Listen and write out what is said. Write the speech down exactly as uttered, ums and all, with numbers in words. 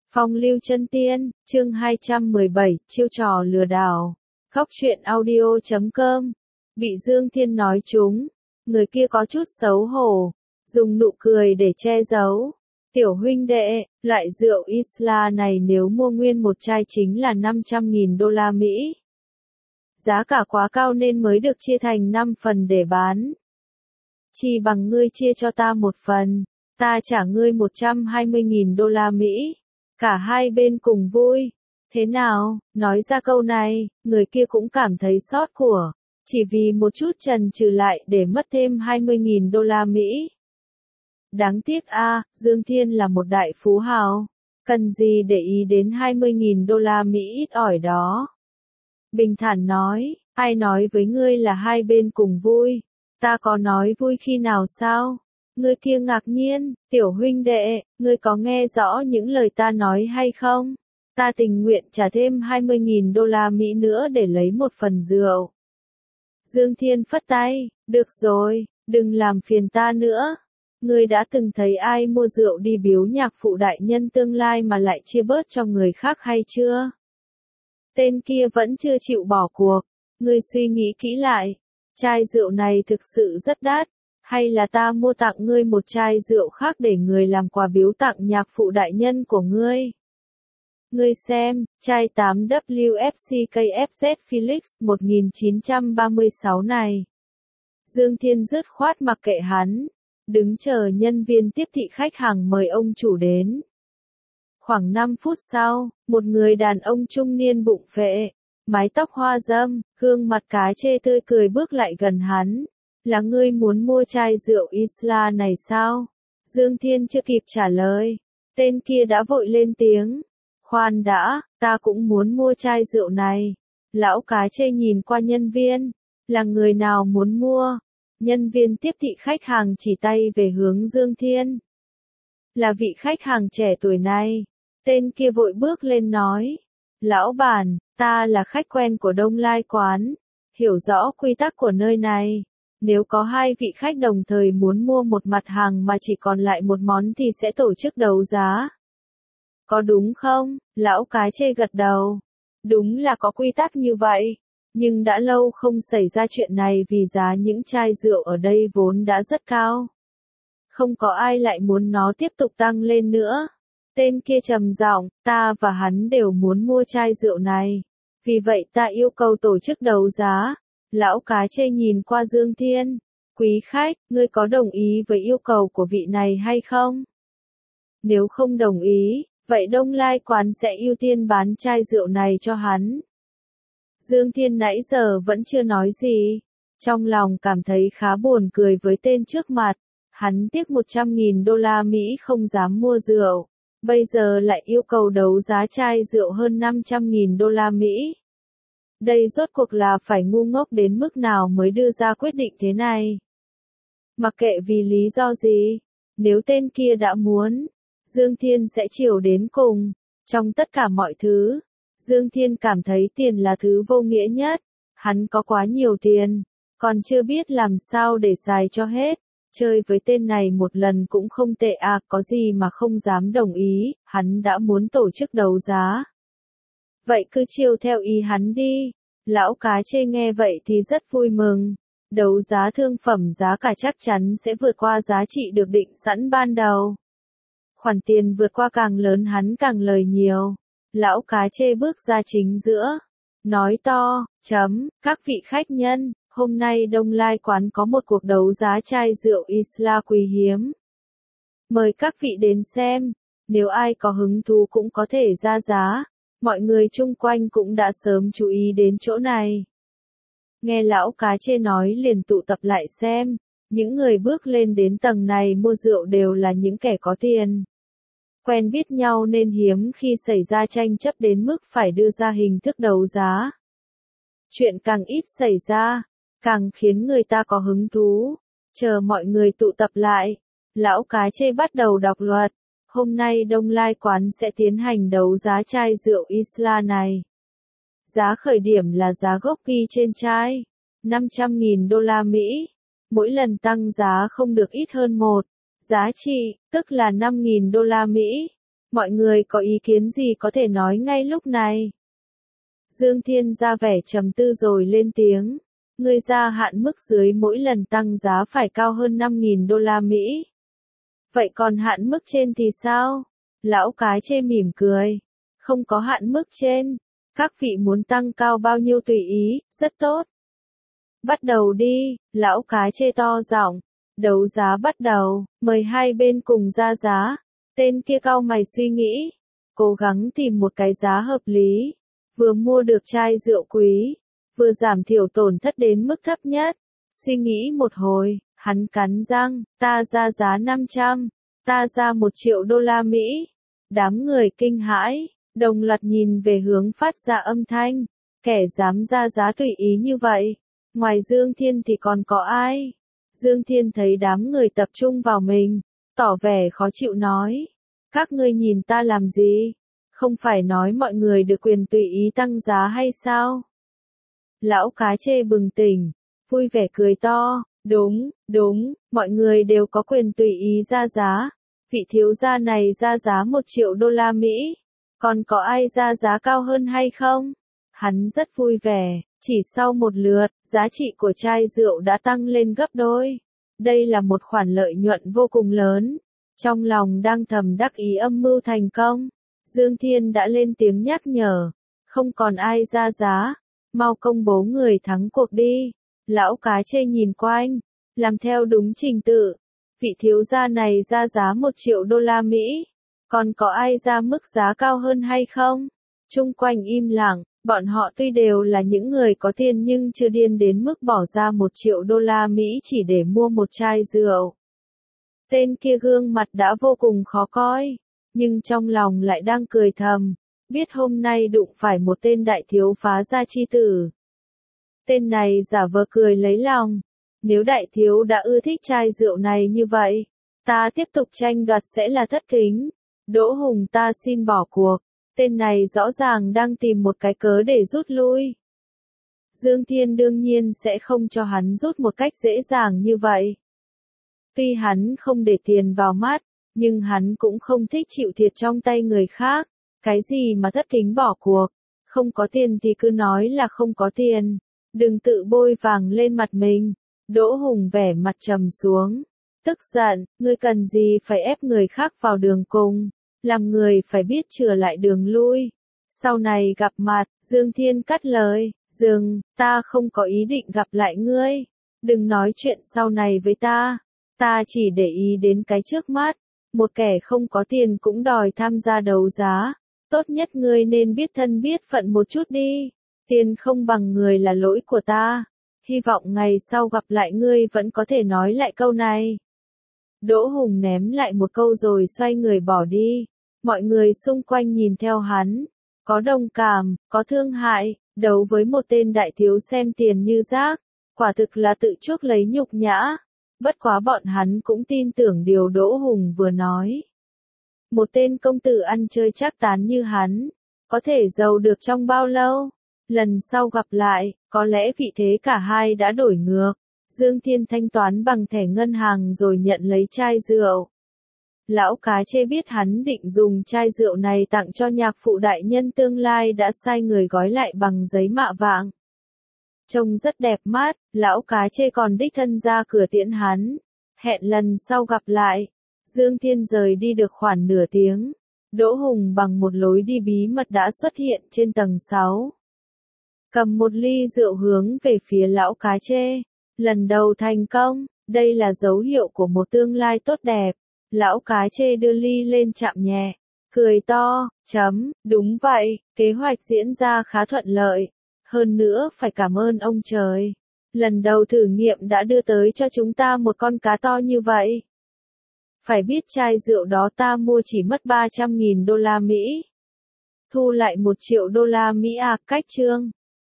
Phong lưu chân tiên, chương hai trăm mười bảy, chiêu trò lừa đảo. Góc truyện audio chấm com. Bị Dương Thiên nói trúng, người kia có chút xấu hổ, dùng nụ cười để che giấu. Tiểu huynh đệ, loại rượu Isla này nếu mua nguyên một chai chính là năm trăm nghìn đô la Mỹ. Giá cả quá cao nên mới được chia thành năm phần để bán. Chỉ bằng ngươi chia cho ta một phần, ta trả ngươi một trăm hai mươi nghìn đô la Mỹ. Cả hai bên cùng vui. Thế nào, nói ra câu này, người kia cũng cảm thấy xót của, chỉ vì một chút chần chừ lại để mất thêm hai mươi nghìn đô la Mỹ. Đáng tiếc a, Dương Thiên là một đại phú hào, cần gì để ý đến hai mươi nghìn đô la Mỹ ít ỏi đó. Bình thản nói, ai nói với ngươi là hai bên cùng vui, ta có nói vui khi nào sao? Người kia ngạc nhiên, tiểu huynh đệ, ngươi có nghe rõ những lời ta nói hay không? Ta tình nguyện trả thêm hai mươi nghìn đô la Mỹ nữa để lấy một phần rượu. Dương Thiên phất tay, được rồi, đừng làm phiền ta nữa. Ngươi đã từng thấy ai mua rượu đi biếu nhạc phụ đại nhân tương lai mà lại chia bớt cho người khác hay chưa? Tên kia vẫn chưa chịu bỏ cuộc, ngươi suy nghĩ kỹ lại, chai rượu này thực sự rất đắt. Hay là ta mua tặng ngươi một chai rượu khác để người làm quà biếu tặng nhạc phụ đại nhân của ngươi? Ngươi xem, chai tám W F C K F Z Felix một nghìn chín trăm ba mươi sáu này. Dương Thiên dứt khoát mặc kệ hắn, đứng chờ nhân viên tiếp thị khách hàng mời ông chủ đến. Khoảng năm phút sau, một người đàn ông trung niên bụng phệ, mái tóc hoa râm, gương mặt cá chê tươi cười bước lại gần hắn. Là ngươi muốn mua chai rượu Isla này sao? Dương Thiên chưa kịp trả lời, tên kia đã vội lên tiếng. Khoan đã, ta cũng muốn mua chai rượu này. Lão cá chê nhìn qua nhân viên, là người nào muốn mua? Nhân viên tiếp thị khách hàng chỉ tay về hướng Dương Thiên. Là vị khách hàng trẻ tuổi này. Tên kia vội bước lên nói. Lão bản, ta là khách quen của Đông Lai quán, hiểu rõ quy tắc của nơi này. Nếu có hai vị khách đồng thời muốn mua một mặt hàng mà chỉ còn lại một món thì sẽ tổ chức đấu giá. Có đúng không? Lão cá chê gật đầu. Đúng là có quy tắc như vậy. Nhưng đã lâu không xảy ra chuyện này vì giá những chai rượu ở đây vốn đã rất cao. Không có ai lại muốn nó tiếp tục tăng lên nữa. Tên kia trầm giọng, ta và hắn đều muốn mua chai rượu này. Vì vậy ta yêu cầu tổ chức đấu giá. Lão cá chê nhìn qua Dương Thiên. Quý khách, ngươi có đồng ý với yêu cầu của vị này hay không? Nếu không đồng ý, vậy Đông Lai quán sẽ ưu tiên bán chai rượu này cho hắn. Dương Thiên nãy giờ vẫn chưa nói gì. Trong lòng cảm thấy khá buồn cười với tên trước mặt. Hắn tiếc một trăm nghìn đô la Mỹ không dám mua rượu. Bây giờ lại yêu cầu đấu giá chai rượu hơn năm trăm nghìn đô la Mỹ. Đây rốt cuộc là phải ngu ngốc đến mức nào mới đưa ra quyết định thế này. Mặc kệ vì lý do gì, nếu tên kia đã muốn, Dương Thiên sẽ chiều đến cùng. Trong tất cả mọi thứ, Dương Thiên cảm thấy tiền là thứ vô nghĩa nhất. Hắn có quá nhiều tiền, còn chưa biết làm sao để xài cho hết. Chơi với tên này một lần cũng không tệ à, có gì mà không dám đồng ý, hắn đã muốn tổ chức đấu giá. Vậy cứ chiều theo ý hắn đi. Lão cá chê nghe vậy thì rất vui mừng. Đấu giá thương phẩm giá cả chắc chắn sẽ vượt qua giá trị được định sẵn ban đầu. Khoản tiền vượt qua càng lớn hắn càng lời nhiều. Lão cá chê bước ra chính giữa. Nói to, chấm, các vị khách nhân, hôm nay Đông Lai quán có một cuộc đấu giá chai rượu Isla quý hiếm. Mời các vị đến xem, nếu ai có hứng thú cũng có thể ra giá. Mọi người chung quanh cũng đã sớm chú ý đến chỗ này. Nghe lão cá chê nói liền tụ tập lại xem, những người bước lên đến tầng này mua rượu đều là những kẻ có tiền. Quen biết nhau nên hiếm khi xảy ra tranh chấp đến mức phải đưa ra hình thức đấu giá. Chuyện càng ít xảy ra, càng khiến người ta có hứng thú. Chờ mọi người tụ tập lại, lão cá chê bắt đầu đọc luật. Hôm nay Đông Lai quán sẽ tiến hành đấu giá chai rượu Isla này. Giá khởi điểm là giá gốc ghi trên chai, năm trăm nghìn đô la Mỹ. Mỗi lần tăng giá không được ít hơn một. Giá trị, tức là năm nghìn đô la Mỹ. Mọi người có ý kiến gì có thể nói ngay lúc này. Dương Thiên ra vẻ trầm tư rồi lên tiếng. Ngươi gia hạn mức dưới mỗi lần tăng giá phải cao hơn năm nghìn đô la Mỹ. Vậy còn hạn mức trên thì sao? Lão Cái Chê mỉm cười. Không có hạn mức trên. Các vị muốn tăng cao bao nhiêu tùy ý, rất tốt. Bắt đầu đi, Lão Cái Chê to giọng. Đấu giá bắt đầu, mời hai bên cùng ra giá. Tên kia cau mày suy nghĩ. Cố gắng tìm một cái giá hợp lý. Vừa mua được chai rượu quý. Vừa giảm thiểu tổn thất đến mức thấp nhất. Suy nghĩ một hồi, hắn cắn răng, ta ra giá năm trăm, ta ra một triệu đô la Mỹ. Đám người kinh hãi, đồng loạt nhìn về hướng phát ra âm thanh. Kẻ dám ra giá tùy ý như vậy. Ngoài Dương Thiên thì còn có ai? Dương Thiên thấy đám người tập trung vào mình, tỏ vẻ khó chịu nói. Các ngươi nhìn ta làm gì? Không phải nói mọi người được quyền tùy ý tăng giá hay sao? Lão Cái Chê bừng tỉnh, vui vẻ cười to, đúng, đúng, mọi người đều có quyền tùy ý ra giá. Vị thiếu gia này ra giá một triệu đô la Mỹ, còn có ai ra giá cao hơn hay không? Hắn rất vui vẻ, chỉ sau một lượt, giá trị của chai rượu đã tăng lên gấp đôi. Đây là một khoản lợi nhuận vô cùng lớn. Trong lòng đang thầm đắc ý âm mưu thành công, Dương Thiên đã lên tiếng nhắc nhở, không còn ai ra giá. Mau công bố người thắng cuộc đi. Lão Cái Chê nhìn quanh, làm theo đúng trình tự. Vị thiếu gia này ra giá một triệu đô la Mỹ. Còn có ai ra mức giá cao hơn hay không? Chung quanh im lặng, bọn họ tuy đều là những người có tiền nhưng chưa điên đến mức bỏ ra một triệu đô la Mỹ chỉ để mua một chai rượu. Tên kia gương mặt đã vô cùng khó coi, nhưng trong lòng lại đang cười thầm. Biết hôm nay đụng phải một tên đại thiếu phá gia chi tử. Tên này giả vờ cười lấy lòng. Nếu đại thiếu đã ưa thích chai rượu này như vậy, ta tiếp tục tranh đoạt sẽ là thất kính. Đỗ Hùng ta xin bỏ cuộc. Tên này rõ ràng đang tìm một cái cớ để rút lui. Dương Thiên đương nhiên sẽ không cho hắn rút một cách dễ dàng như vậy. Tuy hắn không để tiền vào mắt, nhưng hắn cũng không thích chịu thiệt trong tay người khác. Cái gì mà thất kính bỏ cuộc, không có tiền thì cứ nói là không có tiền, đừng tự bôi vàng lên mặt mình. Đỗ Hùng vẻ mặt trầm xuống, tức giận, ngươi cần gì phải ép người khác vào đường cùng, làm người phải biết chừa lại đường lui. Sau này gặp mặt, Dương Thiên cắt lời, dừng, ta không có ý định gặp lại ngươi, đừng nói chuyện sau này với ta, ta chỉ để ý đến cái trước mắt, một kẻ không có tiền cũng đòi tham gia đấu giá. Tốt nhất ngươi nên biết thân biết phận một chút đi. Tiền không bằng người là lỗi của ta. Hy vọng ngày sau gặp lại ngươi vẫn có thể nói lại câu này. Đỗ Hùng ném lại một câu rồi xoay người bỏ đi. Mọi người xung quanh nhìn theo hắn. Có đồng cảm, có thương hại, đấu với một tên đại thiếu xem tiền như rác. Quả thực là tự chuốc lấy nhục nhã. Bất quá bọn hắn cũng tin tưởng điều Đỗ Hùng vừa nói. Một tên công tử ăn chơi trác tán như hắn, có thể giàu được trong bao lâu? Lần sau gặp lại, có lẽ vị thế cả hai đã đổi ngược. Dương Thiên thanh toán bằng thẻ ngân hàng rồi nhận lấy chai rượu. Lão Cái Chê biết hắn định dùng chai rượu này tặng cho nhạc phụ đại nhân tương lai đã sai người gói lại bằng giấy mạ vàng. Trông rất đẹp mắt, Lão Cái Chê còn đích thân ra cửa tiễn hắn. Hẹn lần sau gặp lại. Dương Thiên rời đi được khoảng nửa tiếng. Đỗ Hùng bằng một lối đi bí mật đã xuất hiện trên tầng sáu. Cầm một ly rượu hướng về phía Lão Cái Chê. Lần đầu thành công, đây là dấu hiệu của một tương lai tốt đẹp. Lão Cái Chê đưa ly lên chạm nhẹ. Cười to, chấm, đúng vậy, kế hoạch diễn ra khá thuận lợi. Hơn nữa phải cảm ơn ông trời. Lần đầu thử nghiệm đã đưa tới cho chúng ta một con cá to như vậy. Phải biết chai rượu đó ta mua chỉ mất ba trăm nghìn đô la Mỹ. Thu lại một triệu đô la Mỹ à, cách chương.